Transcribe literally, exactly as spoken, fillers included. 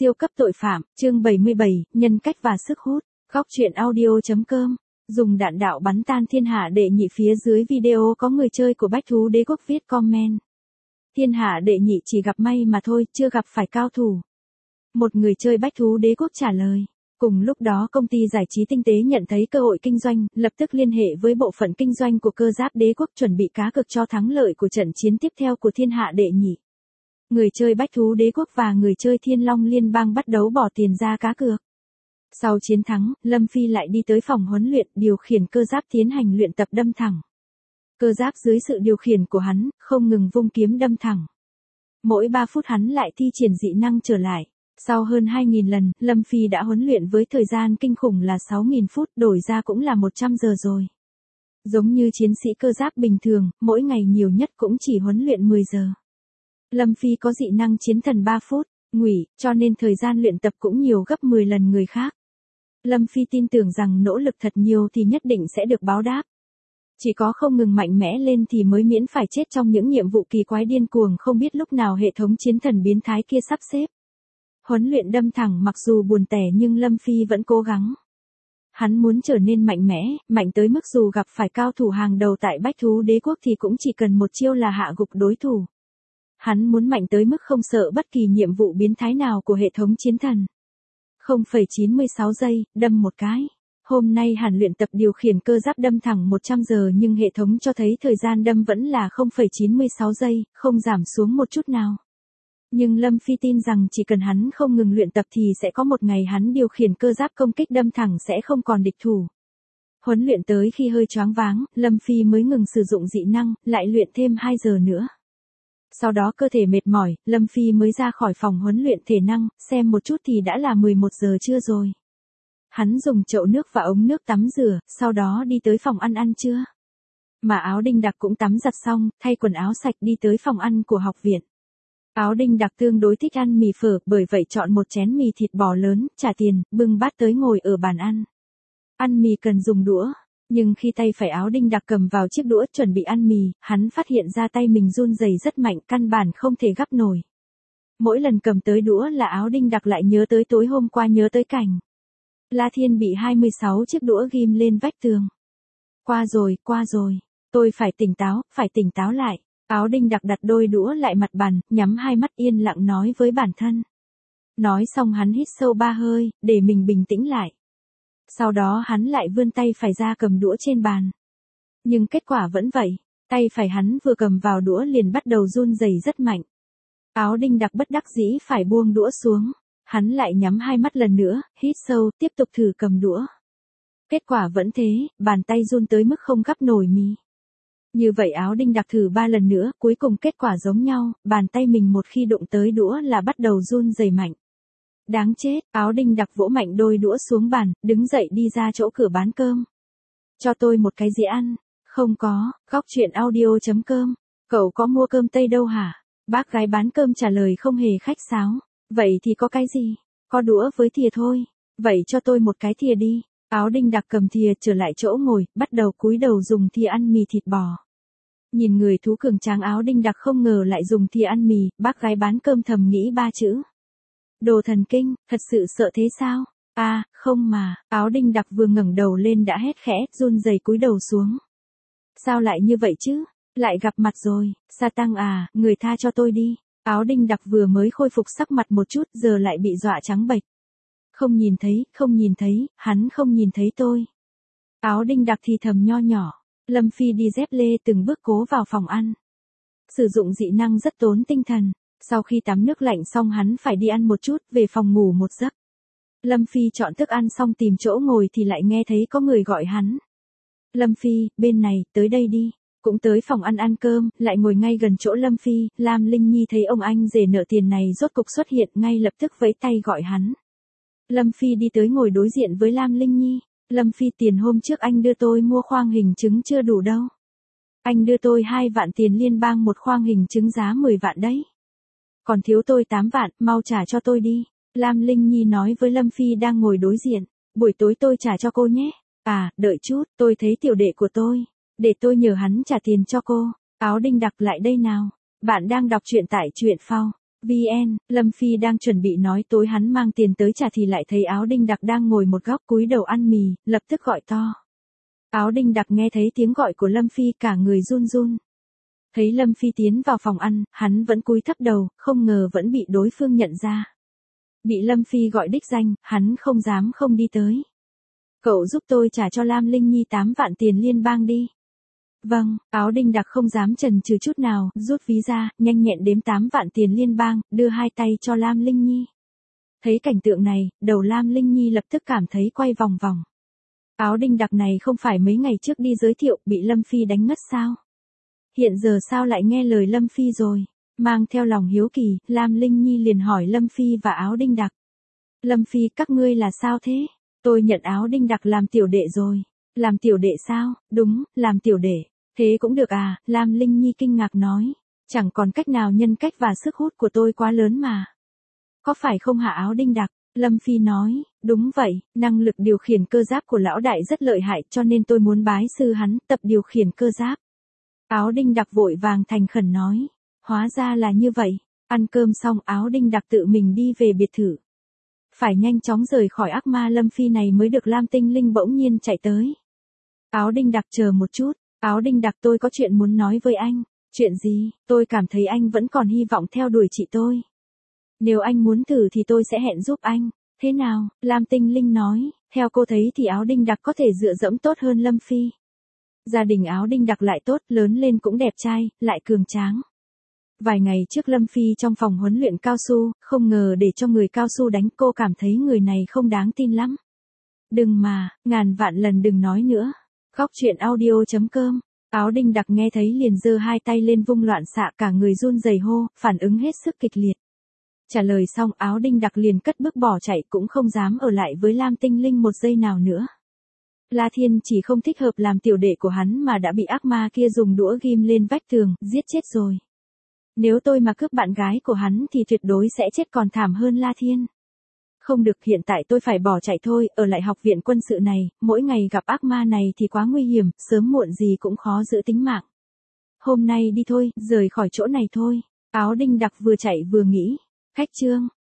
Siêu cấp tội phạm, chương bảy mươi bảy, nhân cách và sức hút. Góc truyện audio.com. Dùng đạn đạo bắn tan thiên hạ đệ nhị. Phía dưới video có người chơi của Bách Thú Đế Quốc viết comment. Thiên hạ đệ nhị chỉ gặp may mà thôi, chưa gặp phải cao thủ. Một người chơi Bách Thú Đế Quốc trả lời. Cùng lúc đó công ty giải trí Tinh Tế nhận thấy cơ hội kinh doanh, lập tức liên hệ với bộ phận kinh doanh của Cơ Giáp Đế Quốc chuẩn bị cá cược cho thắng lợi của trận chiến tiếp theo của thiên hạ đệ nhị. Người chơi Bách Thú Đế Quốc và người chơi Thiên Long Liên bang bắt đấu bỏ tiền ra cá cược. Sau chiến thắng, Lâm Phi lại đi tới phòng huấn luyện, điều khiển cơ giáp tiến hành luyện tập đâm thẳng. Cơ giáp dưới sự điều khiển của hắn, không ngừng vung kiếm đâm thẳng. Mỗi ba phút hắn lại thi triển dị năng trở lại. Sau hơn hai nghìn lần, Lâm Phi đã huấn luyện với thời gian kinh khủng là sáu nghìn phút, đổi ra cũng là một trăm giờ rồi. Giống như chiến sĩ cơ giáp bình thường, mỗi ngày nhiều nhất cũng chỉ huấn luyện mười giờ. Lâm Phi có dị năng chiến thần ba phút, ngụy, cho nên thời gian luyện tập cũng nhiều gấp mười lần người khác. Lâm Phi tin tưởng rằng nỗ lực thật nhiều thì nhất định sẽ được báo đáp. Chỉ có không ngừng mạnh mẽ lên thì mới miễn phải chết trong những nhiệm vụ kỳ quái điên cuồng không biết lúc nào hệ thống chiến thần biến thái kia sắp xếp. Huấn luyện đâm thẳng mặc dù buồn tẻ nhưng Lâm Phi vẫn cố gắng. Hắn muốn trở nên mạnh mẽ, mạnh tới mức dù gặp phải cao thủ hàng đầu tại Bách Thú Đế Quốc thì cũng chỉ cần một chiêu là hạ gục đối thủ. Hắn muốn mạnh tới mức không sợ bất kỳ nhiệm vụ biến thái nào của hệ thống chiến thần. không phẩy chín mươi sáu giây, đâm một cái. Hôm nay hắn luyện tập điều khiển cơ giáp đâm thẳng một trăm giờ nhưng hệ thống cho thấy thời gian đâm vẫn là không phẩy chín mươi sáu giây, không giảm xuống một chút nào. Nhưng Lâm Phi tin rằng chỉ cần hắn không ngừng luyện tập thì sẽ có một ngày hắn điều khiển cơ giáp công kích đâm thẳng sẽ không còn địch thủ. Huấn luyện tới khi hơi choáng váng, Lâm Phi mới ngừng sử dụng dị năng, lại luyện thêm hai giờ nữa. Sau đó cơ thể mệt mỏi, Lâm Phi mới ra khỏi phòng huấn luyện thể năng, xem một chút thì đã là mười một giờ trưa rồi. Hắn dùng chậu nước và ống nước tắm rửa, sau đó đi tới phòng ăn ăn trưa. Mà Áo Đinh Đặc cũng tắm giặt xong, thay quần áo sạch đi tới phòng ăn của học viện. Áo Đinh Đặc tương đối thích ăn mì phở, bởi vậy chọn một chén mì thịt bò lớn, trả tiền, bưng bát tới ngồi ở bàn ăn. Ăn mì cần dùng đũa. Nhưng khi tay phải Áo Đinh Đặc cầm vào chiếc đũa chuẩn bị ăn mì, hắn phát hiện ra tay mình run rẩy rất mạnh, căn bản không thể gắp nổi. Mỗi lần cầm tới đũa là Áo Đinh Đặc lại nhớ tới tối hôm qua nhớ tới cảnh La Thiên bị hai mươi sáu chiếc đũa ghim lên vách tường. Qua rồi, qua rồi, tôi phải tỉnh táo, phải tỉnh táo lại. Áo Đinh Đặc đặt đôi đũa lại mặt bàn, nhắm hai mắt yên lặng nói với bản thân. Nói xong hắn hít sâu ba hơi, để mình bình tĩnh lại. Sau đó hắn lại vươn tay phải ra cầm đũa trên bàn. Nhưng kết quả vẫn vậy, tay phải hắn vừa cầm vào đũa liền bắt đầu run rẩy rất mạnh. Áo Đinh Đặc bất đắc dĩ phải buông đũa xuống. Hắn lại nhắm hai mắt lần nữa, hít sâu, tiếp tục thử cầm đũa. Kết quả vẫn thế, bàn tay run tới mức không gắp nổi mì. Như vậy Áo Đinh Đặc thử ba lần nữa, cuối cùng kết quả giống nhau, bàn tay mình một khi đụng tới đũa là bắt đầu run rẩy mạnh. Đáng chết, Áo Đinh Đặc vỗ mạnh đôi đũa xuống bàn, đứng dậy đi ra chỗ cửa bán cơm. Cho tôi một cái dĩa ăn. Không có, góc truyện audio.com. Cậu có mua cơm Tây đâu hả? Bác gái bán cơm trả lời không hề khách sáo. Vậy thì có cái gì? Có đũa với thìa thôi. Vậy cho tôi một cái thìa đi. Áo Đinh Đặc cầm thìa trở lại chỗ ngồi, bắt đầu cúi đầu dùng thìa ăn mì thịt bò. Nhìn người thú cường tráng Áo Đinh Đặc không ngờ lại dùng thìa ăn mì, bác gái bán cơm thầm nghĩ ba chữ. Đồ thần kinh, thật sự sợ thế sao? À, không mà, Áo Đinh Đặc vừa ngẩng đầu lên đã hét khẽ, run rẩy cúi đầu xuống. Sao lại như vậy chứ? Lại gặp mặt rồi, Sa Tăng à, người tha cho tôi đi. Áo Đinh Đặc vừa mới khôi phục sắc mặt một chút giờ lại bị dọa trắng bệch. Không nhìn thấy, không nhìn thấy, hắn không nhìn thấy tôi. Áo Đinh Đặc thì thầm nho nhỏ. Lâm Phi đi dép lê từng bước cố vào phòng ăn. Sử dụng dị năng rất tốn tinh thần. Sau khi tắm nước lạnh xong hắn phải đi ăn một chút, về phòng ngủ một giấc. Lâm Phi chọn thức ăn xong tìm chỗ ngồi thì lại nghe thấy có người gọi hắn. Lâm Phi, bên này, tới đây đi. Cũng tới phòng ăn ăn cơm, lại ngồi ngay gần chỗ Lâm Phi, Lam Linh Nhi thấy ông anh rể nợ tiền này rốt cục xuất hiện ngay lập tức vẫy tay gọi hắn. Lâm Phi đi tới ngồi đối diện với Lam Linh Nhi. Lâm Phi, tiền hôm trước anh đưa tôi mua khoang hình trứng chưa đủ đâu. Anh đưa tôi hai vạn tiền liên bang một khoang hình trứng giá mười vạn đấy. Còn thiếu tôi tám vạn, mau trả cho tôi đi. Lam Linh Nhi nói với Lâm Phi đang ngồi đối diện. Buổi tối tôi trả cho cô nhé. À, đợi chút, tôi thấy tiểu đệ của tôi. Để tôi nhờ hắn trả tiền cho cô. Áo Đinh Đặc lại đây nào. Bạn đang đọc truyện tại truyện phao. vn, Lâm Phi đang chuẩn bị nói tối hắn mang tiền tới trả thì lại thấy Áo Đinh Đặc đang ngồi một góc cúi đầu ăn mì, lập tức gọi to. Áo Đinh Đặc nghe thấy tiếng gọi của Lâm Phi cả người run run. Thấy Lâm Phi tiến vào phòng ăn, hắn vẫn cúi thấp đầu, không ngờ vẫn bị đối phương nhận ra. Bị Lâm Phi gọi đích danh, hắn không dám không đi tới. Cậu giúp tôi trả cho Lam Linh Nhi tám vạn tiền liên bang đi. Vâng, Áo Đinh Đặc không dám chần chừ chút nào, rút ví ra, nhanh nhẹn đếm tám vạn tiền liên bang, đưa hai tay cho Lam Linh Nhi. Thấy cảnh tượng này, đầu Lam Linh Nhi lập tức cảm thấy quay vòng vòng. Áo Đinh Đặc này không phải mấy ngày trước đi giới thiệu, bị Lâm Phi đánh ngất sao? Hiện giờ sao lại nghe lời Lâm Phi rồi? Mang theo lòng hiếu kỳ, Lam Linh Nhi liền hỏi Lâm Phi và Áo Đinh Đặc. Lâm Phi, các ngươi là sao thế? Tôi nhận Áo Đinh Đặc làm tiểu đệ rồi. Làm tiểu đệ sao? Đúng, làm tiểu đệ. Thế cũng được à? Lam Linh Nhi kinh ngạc nói. Chẳng còn cách nào, nhân cách và sức hút của tôi quá lớn mà. Có phải không hả Áo Đinh Đặc? Lâm Phi nói, đúng vậy, năng lực điều khiển cơ giáp của lão đại rất lợi hại cho nên tôi muốn bái sư hắn tập điều khiển cơ giáp. Áo Đinh Đặc vội vàng thành khẩn nói, hóa ra là như vậy. Ăn cơm xong Áo Đinh Đặc tự mình đi về biệt thự. Phải nhanh chóng rời khỏi ác ma Lâm Phi này mới được. Lam Tinh Linh bỗng nhiên chạy tới. Áo Đinh Đặc chờ một chút, Áo Đinh Đặc tôi có chuyện muốn nói với anh. Chuyện gì? Tôi cảm thấy anh vẫn còn hy vọng theo đuổi chị tôi. Nếu anh muốn thử thì tôi sẽ hẹn giúp anh. Thế nào? Lam Tinh Linh nói, theo cô thấy thì Áo Đinh Đặc có thể dựa dẫm tốt hơn Lâm Phi. Gia đình Áo Đinh Đặc lại tốt, lớn lên cũng đẹp trai, lại cường tráng. Vài ngày trước Lâm Phi trong phòng huấn luyện cao su, không ngờ để cho người cao su đánh, cô cảm thấy người này không đáng tin lắm. Đừng mà, ngàn vạn lần đừng nói nữa. Khóc chuyện audio chấm com. Áo Đinh Đặc nghe thấy liền giơ hai tay lên vung loạn xạ, cả người run rẩy hô, phản ứng hết sức kịch liệt. Trả lời xong Áo Đinh Đặc liền cất bước bỏ chạy, cũng không dám ở lại với Lam Tinh Linh một giây nào nữa. La Thiên chỉ không thích hợp làm tiểu đệ của hắn mà đã bị ác ma kia dùng đũa ghim lên vách tường, giết chết rồi. Nếu tôi mà cướp bạn gái của hắn thì tuyệt đối sẽ chết còn thảm hơn La Thiên. Không được, hiện tại tôi phải bỏ chạy thôi, ở lại học viện quân sự này, mỗi ngày gặp ác ma này thì quá nguy hiểm, sớm muộn gì cũng khó giữ tính mạng. Hôm nay đi thôi, rời khỏi chỗ này thôi. Áo Đinh Đặc vừa chạy vừa nghĩ. Khách trương.